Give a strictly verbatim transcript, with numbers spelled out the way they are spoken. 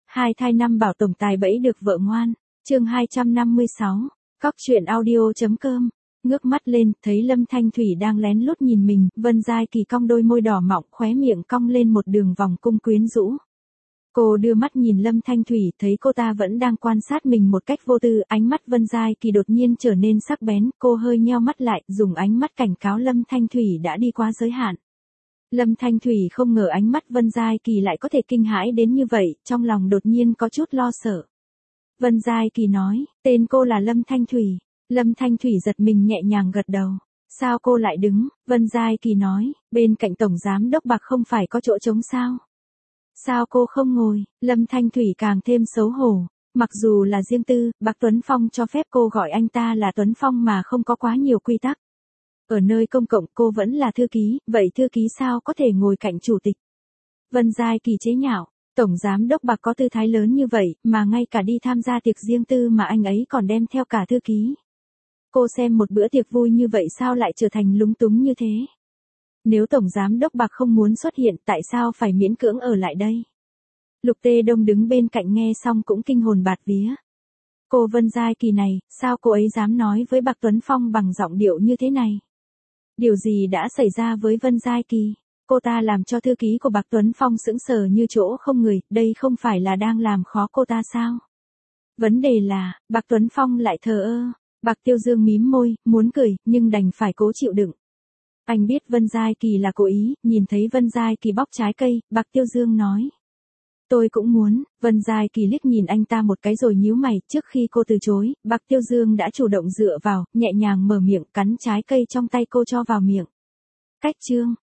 Hai thai năm bảo tổng tài bẫy được vợ ngoan. Chương hai trăm năm mươi sáu. Cóc truyện audio chấm com. Ngước mắt lên, thấy Lâm Thanh Thủy đang lén lút nhìn mình, Vân Giai Kỳ cong đôi môi đỏ mọng, khóe miệng cong lên một đường vòng cung quyến rũ. Cô đưa mắt nhìn Lâm Thanh Thủy, thấy cô ta vẫn đang quan sát mình một cách vô tư, ánh mắt Vân Giai Kỳ đột nhiên trở nên sắc bén, cô hơi nheo mắt lại, dùng ánh mắt cảnh cáo Lâm Thanh Thủy đã đi quá giới hạn. Lâm Thanh Thủy không ngờ ánh mắt Vân Giai Kỳ lại có thể kinh hãi đến như vậy, trong lòng đột nhiên có chút lo sợ. Vân Giai Kỳ nói, tên cô là Lâm Thanh Thủy. Lâm Thanh Thủy giật mình nhẹ nhàng gật đầu. Sao cô lại đứng? Vân Giai Kỳ nói, bên cạnh Tổng Giám Đốc Bạc không phải có chỗ trống sao? Sao cô không ngồi? Lâm Thanh Thủy càng thêm xấu hổ. Mặc dù là riêng tư, Bạc Tuấn Phong cho phép cô gọi anh ta là Tuấn Phong mà không có quá nhiều quy tắc. Ở nơi công cộng cô vẫn là thư ký, vậy thư ký sao có thể ngồi cạnh chủ tịch? Vân Giai Kỳ chế nhạo, Tổng Giám Đốc Bạc có tư thái lớn như vậy, mà ngay cả đi tham gia tiệc riêng tư mà anh ấy còn đem theo cả thư ký. Cô xem một bữa tiệc vui như vậy sao lại trở thành lúng túng như thế? Nếu Tổng Giám Đốc Bạc không muốn xuất hiện tại sao phải miễn cưỡng ở lại đây? Lục Tê Đông đứng bên cạnh nghe xong cũng kinh hồn bạt vía. Cô Vân Giai Kỳ này, sao cô ấy dám nói với Bạc Tuấn Phong bằng giọng điệu như thế này? Điều gì đã xảy ra với Vân Giai Kỳ? Cô ta làm cho thư ký của Bạc Tuấn Phong sững sờ như chỗ không người, đây không phải là đang làm khó cô ta sao? Vấn đề là, Bạc Tuấn Phong lại thờ ơ. Bạc Tiêu Dương mím môi, muốn cười, nhưng đành phải cố chịu đựng. Anh biết Vân Giai Kỳ là cố ý, nhìn thấy Vân Giai Kỳ bóc trái cây, Bạc Tiêu Dương nói. Tôi cũng muốn. Vân Giai Kỳ liếc nhìn anh ta một cái rồi nhíu mày, trước khi cô từ chối, Bạc Tiêu Dương đã chủ động dựa vào, nhẹ nhàng mở miệng cắn trái cây trong tay cô cho vào miệng. Cách chương.